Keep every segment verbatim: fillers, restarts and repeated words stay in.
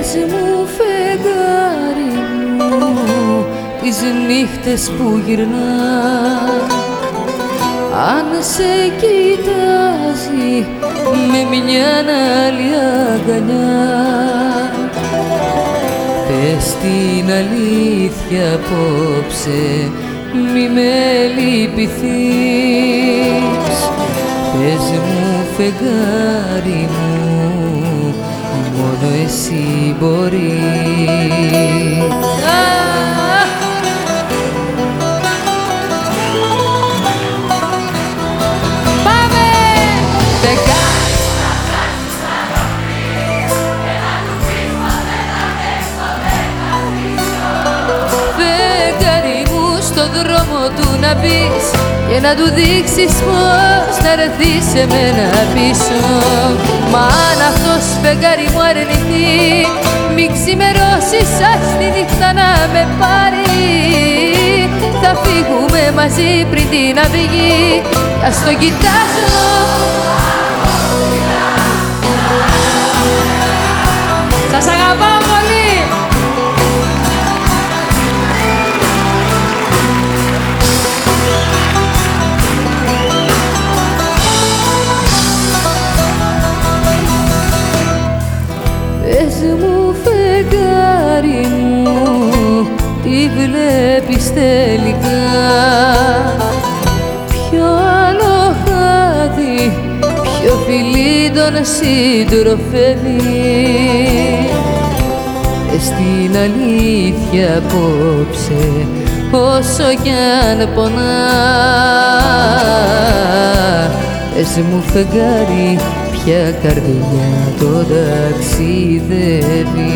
Πες μου φεγγάρι μου τις νύχτες που γυρνά, αν σε κοιτάζει με μια άλλη αγκαλιά. Πες την αλήθεια απόψε, μη με λυπηθείς. Πες μου φεγγάρι μου, μόνο εσύ μπορείς. Δρόμο του να μπεις και να του δείξεις πως θα έρθει σε μένα πίσω. Μα αν αυτός φεγγάρι μου αρνηθεί, μη ξημερώσει σαν τη νύχτα να με πάρει. Θα φύγουμε μαζί πριν την αυγή, ας το κοιτάζω. Σας αγαπάω πολύ. Πες μου φεγγάρι μου, τι βλέπεις τελικά? Ποιο άλλο χάδι, ποιο φιλί τον συντροφεύει? Πες την αλήθεια απόψε, όσο κι αν πονά. Πες μου φεγγάρι, ποια καρδιά το ταξιδεύει?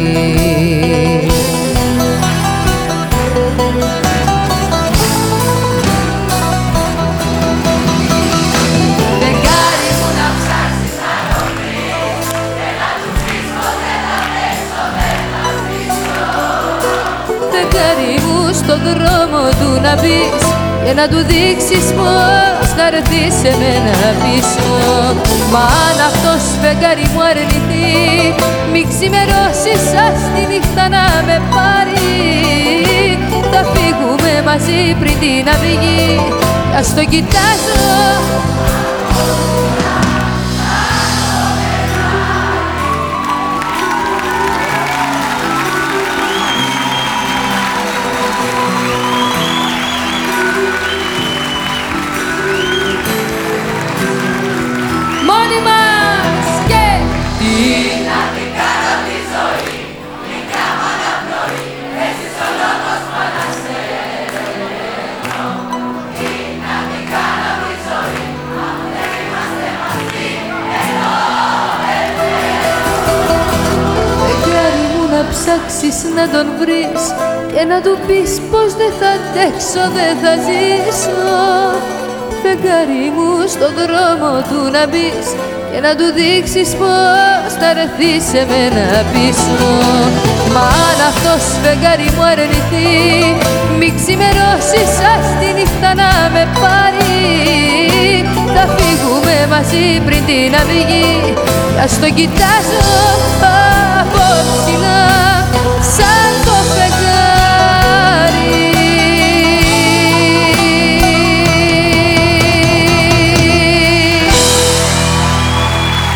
Φεγγάρι μου να ψάξεις να το βρεις και να του πεις πως δεν θα παίξω, δεν θα πείσω. Φεγγάρι μου στον δρόμο του να μπεις και να του δείξεις πως θα έρθει σε μένα πίσω. Μα αν αυτός φεγγάρι μου αρνηθεί, μη ξημερώσει σαν τη νύχτα να με πάρει. Θα φύγουμε μαζί πριν την αυγή, ας το κοιτάζω. Μόνοι μας και τι να την κάνω τη ζωή, μικρά μάνα πνοή, έχεις ο λόγος που ανασέρνω. Τι να την κάνω τη ζωή, αν δεν είμαστε μαζί, εδώ, εδώ. Φεγγάρι μου να ψάξεις να τον βρεις και να του πεις πως δεν θα αντέξω, δεν θα ζήσω. Φεγγάρι μου στον δρόμο του να μπεις και να του δείξεις πως θα έρθει σε μένα πίσω. Μα αν αυτός φεγγάρι μου αρνηθεί, μη ξημερώσει σαν τη νύχτα να με πάρει. Θα φύγουμε μαζί πριν την αυγή, ας το κοιτάζω από ψηλά.